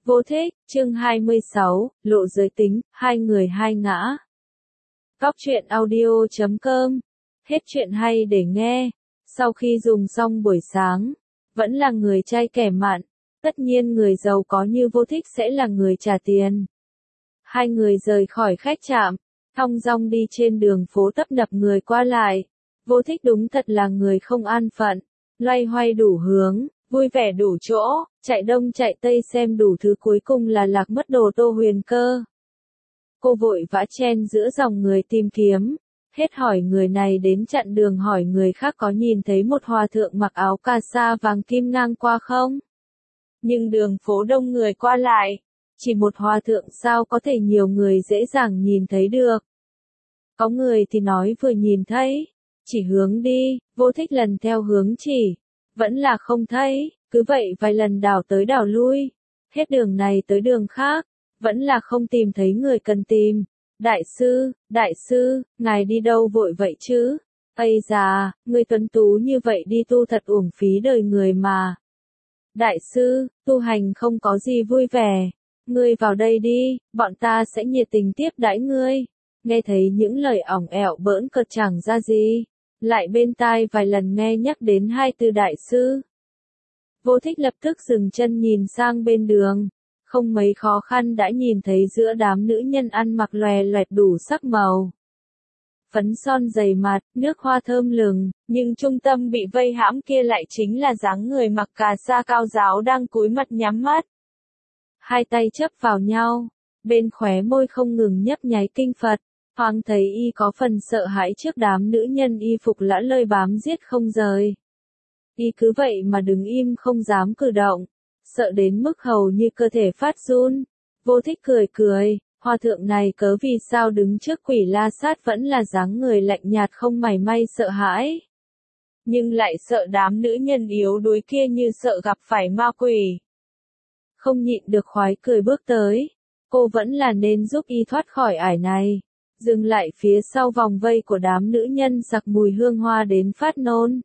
Vô Thích, chương 26, lộ giới tính, hai người hai ngã. Góc truyện audio.com. Hết chuyện hay để nghe. Sau khi dùng xong buổi sáng, vẫn là người chay kẻ mặn, tất nhiên người giàu có như Vô Thích sẽ là người trả tiền. Hai người rời khỏi khách trạm, thong dong đi trên đường phố tấp nập người qua lại. Vô Thích đúng thật là người không an phận, loay hoay đủ hướng, vui vẻ đủ chỗ, chạy đông chạy tây xem đủ thứ, cuối cùng là lạc mất đồ Tô Huyền Cơ. Cô vội vã chen giữa dòng người tìm kiếm, hết hỏi người này đến chặn đường hỏi người khác có nhìn thấy một hòa thượng mặc áo cà sa vàng kim ngang qua không? Nhưng đường phố đông người qua lại, chỉ một hòa thượng sao có thể nhiều người dễ dàng nhìn thấy được. Có người thì nói vừa nhìn thấy, chỉ hướng đi, Vô Thích lần theo hướng chỉ, vẫn là không thấy, cứ vậy vài lần đảo tới đảo lui, hết đường này tới đường khác, vẫn là không tìm thấy người cần tìm. Đại sư, ngài đi đâu vội vậy chứ? Ây già, người tuấn tú như vậy đi tu thật uổng phí đời người mà. Đại sư, tu hành không có gì vui vẻ, ngươi vào đây đi, bọn ta sẽ nhiệt tình tiếp đãi ngươi. Nghe thấy những lời ỏng ẻo bỡn cợt chẳng ra gì, lại bên tai vài lần nghe nhắc đến hai từ đại sư. Vô Thích lập tức dừng chân nhìn sang bên đường, không mấy khó khăn đã nhìn thấy giữa đám nữ nhân ăn mặc lòe loẹt đủ sắc màu. Phấn son dày mặt, nước hoa thơm lừng, nhưng trung tâm bị vây hãm kia lại chính là dáng người mặc cà sa cao ráo đang cúi mặt nhắm mắt. Hai tay chấp vào nhau, bên khóe môi không ngừng nhấp nháy kinh Phật. Hoàng thấy y có phần sợ hãi trước đám nữ nhân y phục lã lơi bám giết không rời. Y cứ vậy mà đứng im không dám cử động, sợ đến mức hầu như cơ thể phát run. Vô Thích cười, hòa thượng này cớ vì sao đứng trước Quỷ La Sát vẫn là dáng người lạnh nhạt không mảy may sợ hãi. Nhưng lại sợ đám nữ nhân yếu đuối kia như sợ gặp phải ma quỷ. Không nhịn được khoái cười bước tới, cô vẫn là nên giúp y thoát khỏi ải này. Dừng lại phía sau vòng vây của đám nữ nhân sặc mùi hương hoa đến phát nôn.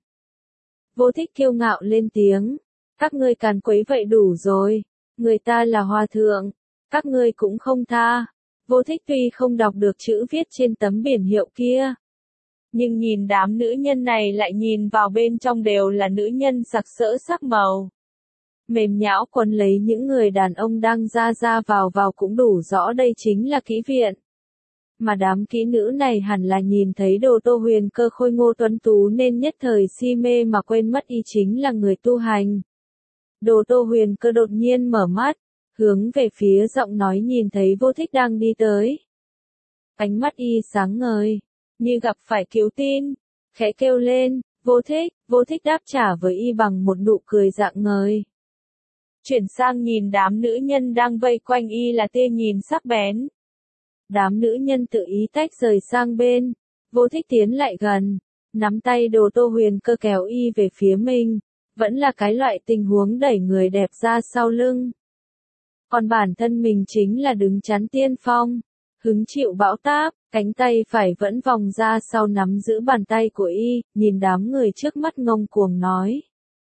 Vô Thích kiêu ngạo lên tiếng, các ngươi càn quấy vậy đủ rồi, người ta là hòa thượng, các ngươi cũng không tha. Vô Thích tuy không đọc được chữ viết trên tấm biển hiệu kia, nhưng nhìn đám nữ nhân này lại nhìn vào bên trong đều là nữ nhân sặc sỡ sắc màu. Mềm nhão quấn lấy những người đàn ông đang ra vào cũng đủ rõ đây chính là kỹ viện. Mà đám kỹ nữ này hẳn là nhìn thấy đồ Tô Huyền Cơ khôi ngô tuấn tú nên nhất thời si mê mà quên mất y chính là người tu hành. Đồ Tô Huyền Cơ đột nhiên mở mắt, hướng về phía giọng nói nhìn thấy Vô Thích đang đi tới. Ánh mắt y sáng ngời, như gặp phải cứu tin, khẽ kêu lên, Vô Thích đáp trả với y bằng một nụ cười rạng ngời. Chuyển sang nhìn đám nữ nhân đang vây quanh y là tia nhìn sắc bén. Đám nữ nhân tự ý tách rời sang bên, Vô Thích tiến lại gần, nắm tay đồ Tô Huyền Cơ kéo y về phía mình, vẫn là cái loại tình huống đẩy người đẹp ra sau lưng. Còn bản thân mình chính là đứng chắn tiên phong, hứng chịu bão táp, cánh tay phải vẫn vòng ra sau nắm giữ bàn tay của y, nhìn đám người trước mắt ngông cuồng nói.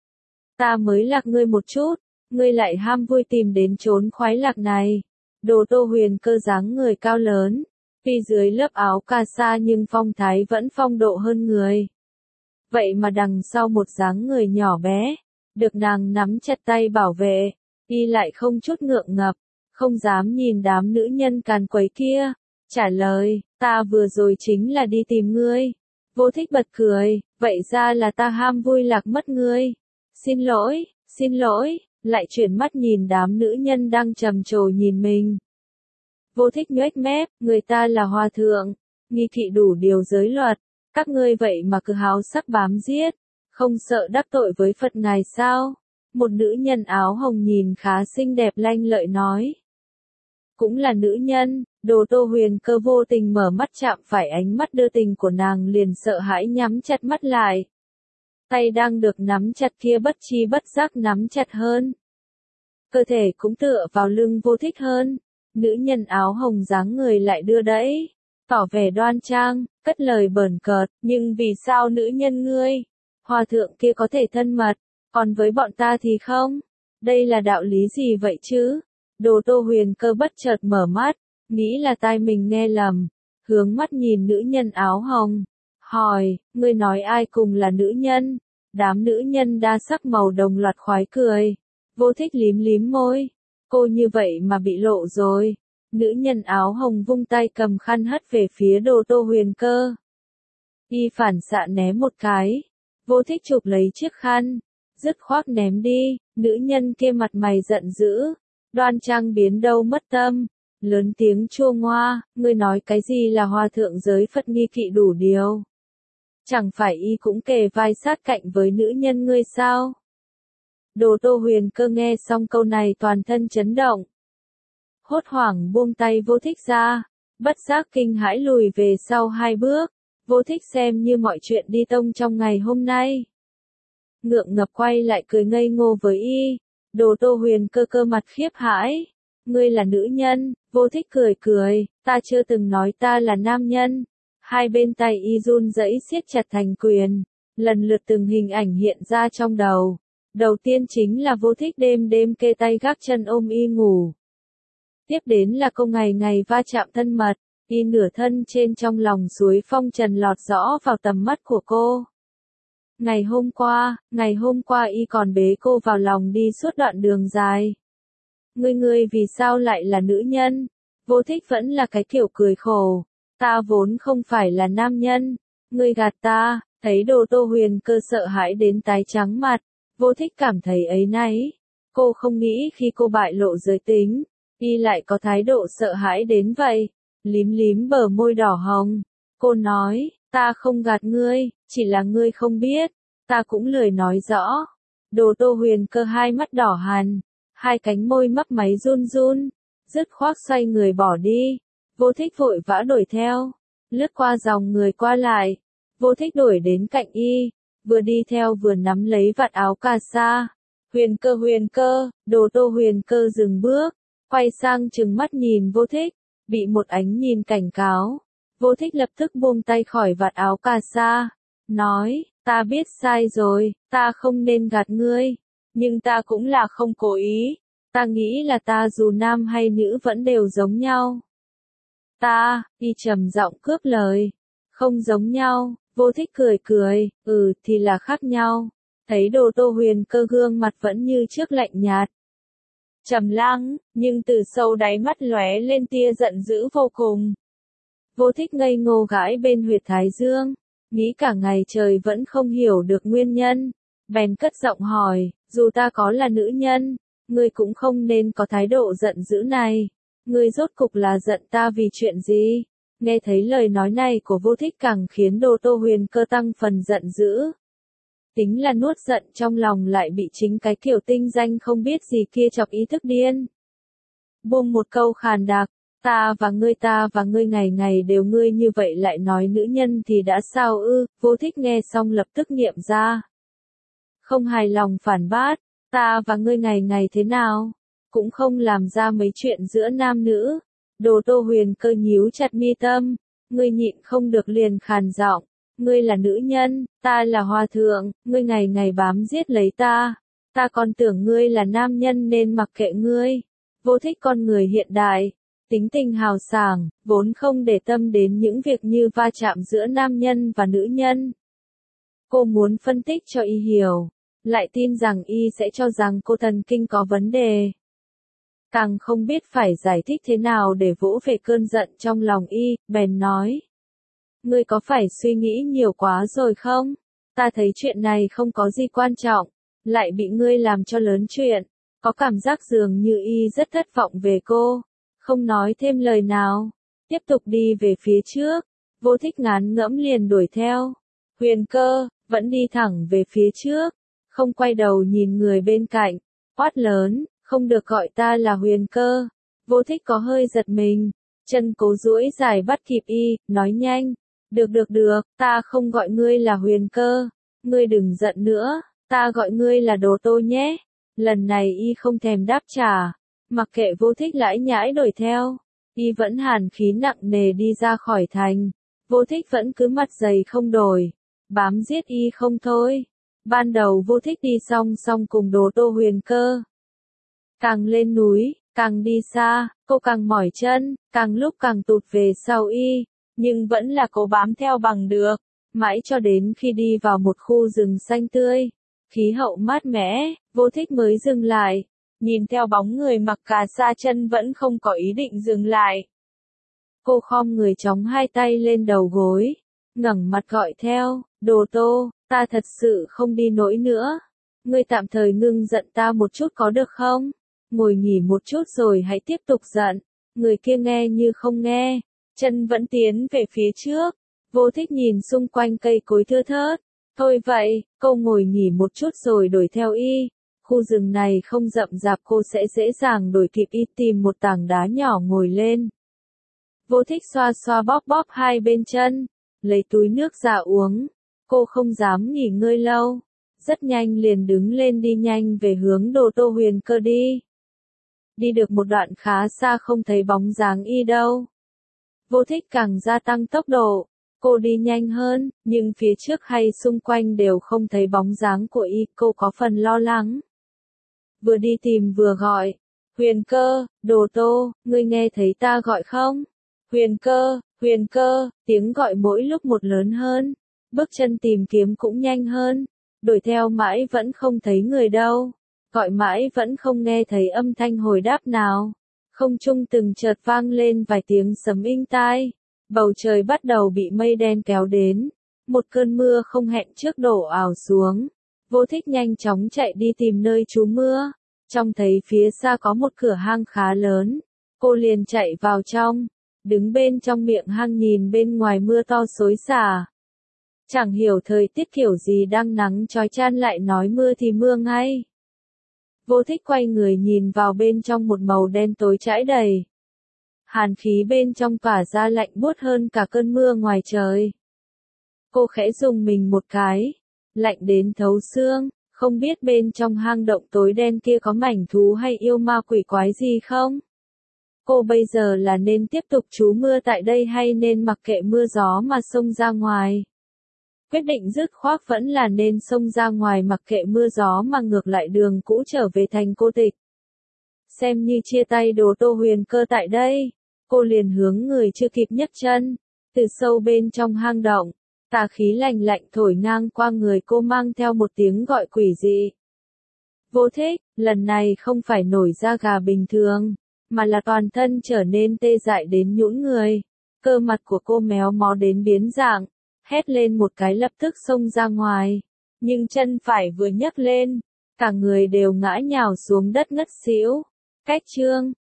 Ta mới lạc ngươi một chút, ngươi lại ham vui tìm đến chốn khoái lạc này. Đồ Tô Huyền Cơ dáng người cao lớn, tuy dưới lớp áo cà sa nhưng phong thái vẫn phong độ hơn người. Vậy mà đằng sau một dáng người nhỏ bé, được nàng nắm chặt tay bảo vệ, y lại không chút ngượng ngập, không dám nhìn đám nữ nhân càn quấy kia, trả lời, ta vừa rồi chính là đi tìm ngươi. Vô Thích bật cười, vậy ra là ta ham vui lạc mất ngươi. Xin lỗi. Lại chuyển mắt nhìn đám nữ nhân đang trầm trồ nhìn mình. Vô Thích nhoếch mép, người ta là hòa thượng, nghi kỵ đủ điều giới luật, các ngươi vậy mà cứ háo sắc bám giết, không sợ đắc tội với Phật ngài sao? Một nữ nhân áo hồng nhìn khá xinh đẹp lanh lợi nói. Cũng là nữ nhân, đồ Tô Huyền Cơ vô tình mở mắt chạm phải ánh mắt đưa tình của nàng liền sợ hãi nhắm chặt mắt lại. Tay đang được nắm chặt kia bất chi bất giác nắm chặt hơn. Cơ thể cũng tựa vào lưng Vô Thích hơn. Nữ nhân áo hồng dáng người lại đưa đẩy, tỏ vẻ đoan trang, cất lời bẩn cợt, nhưng vì sao nữ nhân ngươi, hòa thượng kia có thể thân mật, còn với bọn ta thì không? Đây là đạo lý gì vậy chứ? Đồ Tô Huyền Cơ bất chợt mở mắt, nghĩ là tai mình nghe lầm, hướng mắt nhìn nữ nhân áo hồng, hỏi, ngươi nói ai cùng là nữ nhân? Đám nữ nhân đa sắc màu đồng loạt khoái cười. Vô Thích lím lím môi, cô như vậy mà bị lộ rồi. Nữ nhân áo hồng vung tay cầm khăn hất về phía Đồ Tô Huyền Cơ. Y phản xạ ném một cái, Vô Thích chụp lấy chiếc khăn, dứt khoát ném đi. Nữ nhân kia mặt mày giận dữ, đoan trang biến đâu mất tâm, lớn tiếng chua ngoa, ngươi nói cái gì là hòa thượng giới Phật nghi kỵ đủ điều? Chẳng phải y cũng kề vai sát cạnh với nữ nhân ngươi sao? Đồ Tô Huyền Cơ nghe xong câu này toàn thân chấn động. Hốt hoảng buông tay Vô Thích ra, bất giác kinh hãi lùi về sau 2 bước. Vô Thích xem như mọi chuyện đi tông trong ngày hôm nay. Ngượng ngập quay lại cười ngây ngô với y. Đồ Tô Huyền Cơ cơ mặt khiếp hãi. Ngươi là nữ nhân? Vô Thích cười cười, ta chưa từng nói ta là nam nhân. Hai bên tay y run rẩy siết chặt thành quyền, lần lượt từng hình ảnh hiện ra trong đầu. Đầu tiên chính là Vô Thích đêm đêm kê tay gác chân ôm y ngủ. Tiếp đến là câu ngày ngày va chạm thân mật, y nửa thân trên trong lòng suối phong trần lọt rõ vào tầm mắt của cô. Ngày hôm qua y còn bế cô vào lòng đi suốt đoạn đường dài. Ngươi vì sao lại là nữ nhân? Vô Thích vẫn là cái kiểu cười khổ. Ta vốn không phải là nam nhân. Ngươi gạt ta. Thấy Đồ Tô Huyền Cơ sợ hãi đến tái trắng mặt. Vô Thích cảm thấy áy náy. Cô không nghĩ khi cô bại lộ giới tính, y lại có thái độ sợ hãi đến vậy. Lím lím bờ môi đỏ hồng. Cô nói, ta không gạt ngươi, chỉ là ngươi không biết. Ta cũng lười nói rõ. Đồ Tô Huyền Cơ hai mắt đỏ hằn, hai cánh môi mấp máy run run, dứt khoát xoay người bỏ đi. Vô Thích vội vã đuổi theo, lướt qua dòng người qua lại. Vô Thích đuổi đến cạnh y, vừa đi theo vừa nắm lấy vạt áo cà sa. Huyền Cơ, Đồ Tô Huyền Cơ dừng bước, quay sang trừng mắt nhìn Vô Thích, bị một ánh nhìn cảnh cáo. Vô Thích lập tức buông tay khỏi vạt áo cà sa, nói, ta biết sai rồi, ta không nên gạt ngươi, nhưng ta cũng là không cố ý. Ta nghĩ là ta dù nam hay nữ vẫn đều giống nhau. Y trầm giọng cướp lời. Không giống nhau. Vô Thích cười cười, thì là khác nhau. Thấy Đồ Tô Huyền Cơ gương mặt vẫn như trước lạnh nhạt, trầm lắng, nhưng từ sâu đáy mắt lóe lên tia giận dữ vô cùng. Vô Thích ngây ngô gãi bên huyệt thái dương, nghĩ cả ngày trời vẫn không hiểu được nguyên nhân. Bèn cất giọng hỏi, dù ta có là nữ nhân, ngươi cũng không nên có thái độ giận dữ này. Ngươi rốt cục là giận ta vì chuyện gì? Nghe thấy lời nói này của Vô Thích càng khiến Đồ Tô Huyền Cơ tăng phần giận dữ. Tính là nuốt giận trong lòng lại bị chính cái kiểu tinh danh không biết gì kia chọc ý thức điên. Buông một câu khàn đặc, ta và ngươi ngày ngày đều ngươi như vậy lại nói nữ nhân thì đã sao ư? Vô Thích nghe xong lập tức nghiệm ra. Không hài lòng phản bác, ta và ngươi ngày ngày thế nào? Cũng không làm ra mấy chuyện giữa nam nữ. Đồ Tô Huyền Cơ nhíu chặt mi tâm, ngươi nhịn không được liền khàn giọng, ngươi là nữ nhân, ta là hòa thượng, ngươi ngày ngày bám giết lấy ta còn tưởng ngươi là nam nhân nên mặc kệ ngươi. Vô Thích con người hiện đại, tính tình hào sảng, vốn không để tâm đến những việc như va chạm giữa nam nhân và nữ nhân. Cô muốn phân tích cho y hiểu, lại tin rằng y sẽ cho rằng cô thần kinh có vấn đề. Càng không biết phải giải thích thế nào để vỗ về cơn giận trong lòng y, bèn nói. Ngươi có phải suy nghĩ nhiều quá rồi không? Ta thấy chuyện này không có gì quan trọng, lại bị ngươi làm cho lớn chuyện. Có cảm giác dường như y rất thất vọng về cô, không nói thêm lời nào, tiếp tục đi về phía trước. Vô Thích ngán ngẫm liền đuổi theo. Huyền Cơ vẫn đi thẳng về phía trước, không quay đầu nhìn người bên cạnh, quát lớn, không được gọi ta là Huyền Cơ. Vô Thích có hơi giật mình, chân cố duỗi dài bắt kịp y, nói nhanh, được, ta không gọi ngươi là Huyền Cơ, ngươi đừng giận nữa, ta gọi ngươi là Đồ Tô nhé. Lần này y không thèm đáp trả, mặc kệ Vô Thích lải nhải đuổi theo, y vẫn hàn khí nặng nề đi ra khỏi thành. Vô Thích vẫn cứ mặt dày không đổi, bám giết y không thôi. Ban đầu Vô Thích đi song song cùng Đồ Tô Huyền Cơ. Càng lên núi, Càng đi xa, cô càng mỏi chân, càng lúc càng tụt về sau y, nhưng vẫn là cố bám theo bằng được, mãi cho đến khi đi vào một khu rừng xanh tươi, khí hậu mát mẻ, Vô Thích mới dừng lại, nhìn theo bóng người mặc cà sa chân vẫn không có ý định dừng lại. Cô khom người chống hai tay lên đầu gối, ngẩng mặt gọi theo, Đồ Tô, ta thật sự không đi nổi nữa. Ngươi tạm thời ngưng giận ta một chút có được không? Ngồi nghỉ một chút rồi hãy tiếp tục giận. Người kia nghe như không nghe, chân vẫn tiến về phía trước. Vô Thích nhìn xung quanh cây cối thưa thớt. Thôi vậy, cô ngồi nghỉ một chút rồi đổi theo y. Khu rừng này không rậm rạp, cô sẽ dễ dàng đổi kịp y, tìm một tảng đá nhỏ ngồi lên. Vô Thích xoa xoa bóp bóp hai bên chân, lấy túi nước ra uống. Cô không dám nghỉ ngơi lâu, rất nhanh liền đứng lên đi nhanh về hướng Đồ Tô Huyền Cơ đi. Đi được một đoạn khá xa không thấy bóng dáng y đâu. Vô Thích càng gia tăng tốc độ, cô đi nhanh hơn, nhưng phía trước hay xung quanh đều không thấy bóng dáng của y, cô có phần lo lắng. Vừa đi tìm vừa gọi, Huyền Cơ, Đồ Tô, ngươi nghe thấy ta gọi không? Huyền Cơ, tiếng gọi mỗi lúc một lớn hơn, bước chân tìm kiếm cũng nhanh hơn, đuổi theo mãi vẫn không thấy người đâu, gọi mãi vẫn không nghe thấy âm thanh hồi đáp nào. Không trung từng chợt vang lên vài tiếng sấm inh tai, bầu trời bắt đầu bị mây đen kéo đến, một cơn mưa không hẹn trước đổ ào xuống. Vô Thích nhanh chóng chạy đi tìm nơi trú mưa, trông thấy phía xa có một cửa hang khá lớn, cô liền chạy vào trong, đứng bên trong miệng hang nhìn bên ngoài mưa to xối xả. Chẳng hiểu thời tiết kiểu gì đang nắng chói chan lại nói mưa thì mưa ngay. Vô Thích quay người nhìn vào bên trong một màu đen tối trải đầy. Hàn khí bên trong tỏa ra lạnh buốt hơn cả cơn mưa ngoài trời. Cô khẽ rùng mình một cái, lạnh đến thấu xương, không biết bên trong hang động tối đen kia có mảnh thú hay yêu ma quỷ quái gì không? Cô bây giờ là nên tiếp tục trú mưa tại đây hay nên mặc kệ mưa gió mà xông ra ngoài? Quyết định dứt khoát vẫn là nên xông ra ngoài mặc kệ mưa gió mà ngược lại đường cũ trở về thành cô tịch. Xem như chia tay Đồ Tô Huyền Cơ tại đây, cô liền hướng người chưa kịp nhấc chân, từ sâu bên trong hang động, tà khí lạnh lạnh thổi ngang qua người cô mang theo một tiếng gọi quỷ dị. Vô Thích, lần này không phải nổi da gà bình thường, mà là toàn thân trở nên tê dại đến nhũn người, cơ mặt của cô méo mó đến biến dạng. Hét lên một cái lập tức xông ra ngoài, nhưng chân phải vừa nhấc lên, cả người đều ngã nhào xuống đất ngất xỉu. Cách chương